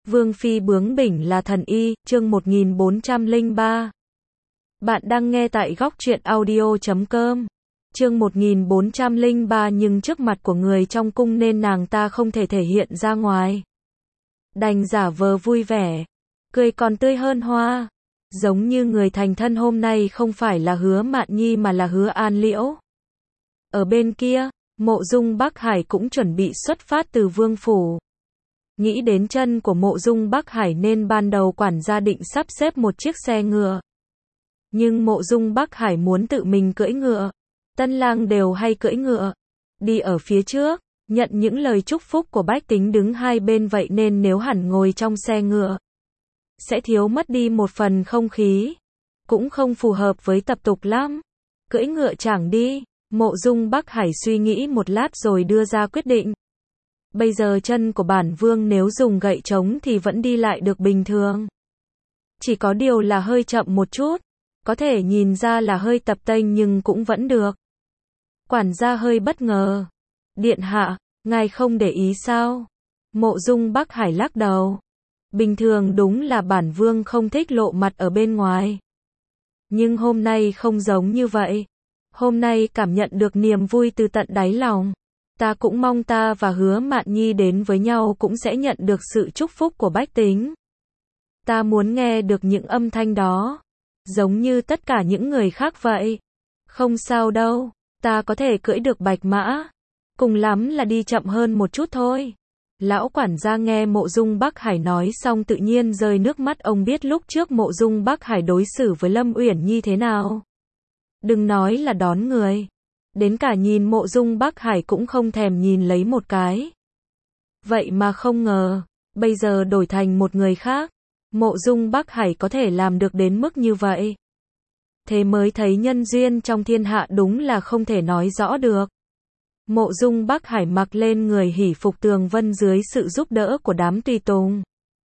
Vương phi bướng bỉnh là thần y, chương 1403. Bạn đang nghe tại góc truyện audio.com. Chương 1403 nhưng trước mặt của người trong cung nên nàng ta không thể thể hiện ra ngoài. Đành giả vờ vui vẻ, cười còn tươi hơn hoa. Giống như người thành thân hôm nay không phải là Hứa Mạn Nhi mà là Hứa An Liễu. Ở bên kia, Mộ Dung Bắc Hải cũng chuẩn bị xuất phát từ vương phủ. Nghĩ đến chân của Mộ Dung Bắc Hải nên ban đầu quản gia định sắp xếp một chiếc xe ngựa. Nhưng Mộ Dung Bắc Hải muốn tự mình cưỡi ngựa. Tân lang đều hay cưỡi ngựa. Đi ở phía trước, nhận những lời chúc phúc của bách tính đứng hai bên vậy nên nếu hẳn ngồi trong xe ngựa, sẽ thiếu mất đi một phần không khí. Cũng không phù hợp với tập tục lắm. Cưỡi ngựa chẳng đi. Mộ Dung Bắc Hải suy nghĩ một lát rồi đưa ra quyết định. Bây giờ chân của bản vương nếu dùng gậy trống thì vẫn đi lại được bình thường. Chỉ có điều là hơi chậm một chút. Có thể nhìn ra là hơi tập tênh nhưng cũng vẫn được. Quản gia hơi bất ngờ. Điện hạ, ngài không để ý sao? Mộ Dung Bắc Hải lắc đầu. Bình thường đúng là bản vương không thích lộ mặt ở bên ngoài. Nhưng hôm nay không giống như vậy. Hôm nay cảm nhận được niềm vui từ tận đáy lòng. Ta cũng mong ta và Hứa Mạn Nhi đến với nhau cũng sẽ nhận được sự chúc phúc của bách tính. Ta muốn nghe được những âm thanh đó. Giống như tất cả những người khác vậy. Không sao đâu, ta có thể cưỡi được bạch mã. Cùng lắm là đi chậm hơn một chút thôi. Lão quản gia nghe Mộ Dung Bắc Hải nói xong tự nhiên rơi nước mắt. Ông biết lúc trước Mộ Dung Bắc Hải đối xử với Lâm Uyển Nhi thế nào. Đừng nói là đón người. Đến cả nhìn Mộ Dung Bắc Hải cũng không thèm nhìn lấy một cái. Vậy mà không ngờ, bây giờ đổi thành một người khác. Mộ Dung Bắc Hải có thể làm được đến mức như vậy. Thế mới thấy nhân duyên trong thiên hạ đúng là không thể nói rõ được. Mộ Dung Bắc Hải mặc lên người hỷ phục tường vân dưới sự giúp đỡ của đám tùy tùng.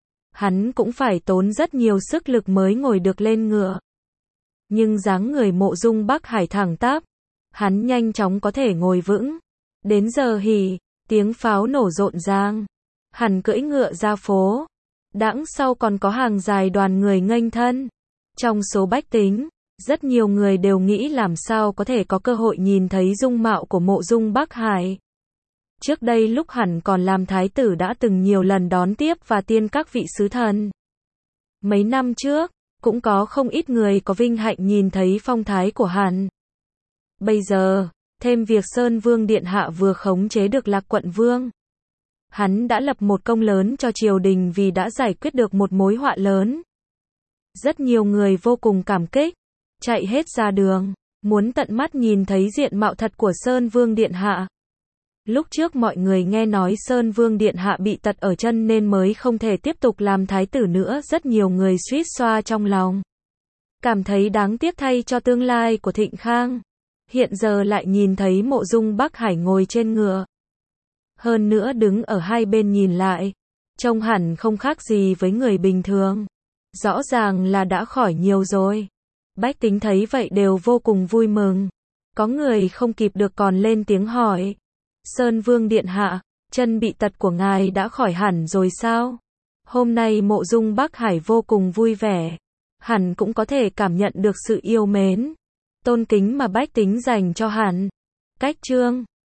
Hắn cũng phải tốn rất nhiều sức lực mới ngồi được lên ngựa. Nhưng dáng người Mộ Dung Bắc Hải thẳng tắp. Hắn nhanh chóng có thể ngồi vững. Đến giờ hỉ, tiếng pháo nổ rộn ràng. Hắn cưỡi ngựa ra phố. Đằng sau còn có hàng dài đoàn người nghênh thân. Trong số bách tính, rất nhiều người đều nghĩ làm sao có thể có cơ hội nhìn thấy dung mạo của Mộ Dung Bắc Hải. Trước đây lúc hắn còn làm thái tử đã từng nhiều lần đón tiếp và tiên các vị sứ thần. Mấy năm trước, cũng có không ít người có vinh hạnh nhìn thấy phong thái của hắn. Bây giờ, thêm việc Sơn Vương Điện Hạ vừa khống chế được Lạc Quận Vương. Hắn đã lập một công lớn cho triều đình vì đã giải quyết được một mối họa lớn. Rất nhiều người vô cùng cảm kích, chạy hết ra đường, muốn tận mắt nhìn thấy diện mạo thật của Sơn Vương Điện Hạ. Lúc trước mọi người nghe nói Sơn Vương Điện Hạ bị tật ở chân nên mới không thể tiếp tục làm thái tử nữa, rất nhiều người suýt xoa trong lòng. Cảm thấy đáng tiếc thay cho tương lai của Thịnh Khang. Hiện giờ lại nhìn thấy Mộ Dung Bắc Hải ngồi trên ngựa. Hơn nữa đứng ở hai bên nhìn lại, trông hẳn không khác gì với người bình thường. Rõ ràng là đã khỏi nhiều rồi. Bách tính thấy vậy đều vô cùng vui mừng. Có người không kịp được còn lên tiếng hỏi. Sơn Vương Điện Hạ, chân bị tật của ngài đã khỏi hẳn rồi sao? Hôm nay Mộ Dung Bắc Hải vô cùng vui vẻ. Hẳn cũng có thể cảm nhận được sự yêu mến, tôn kính mà bách tính dành cho hắn. Cách chương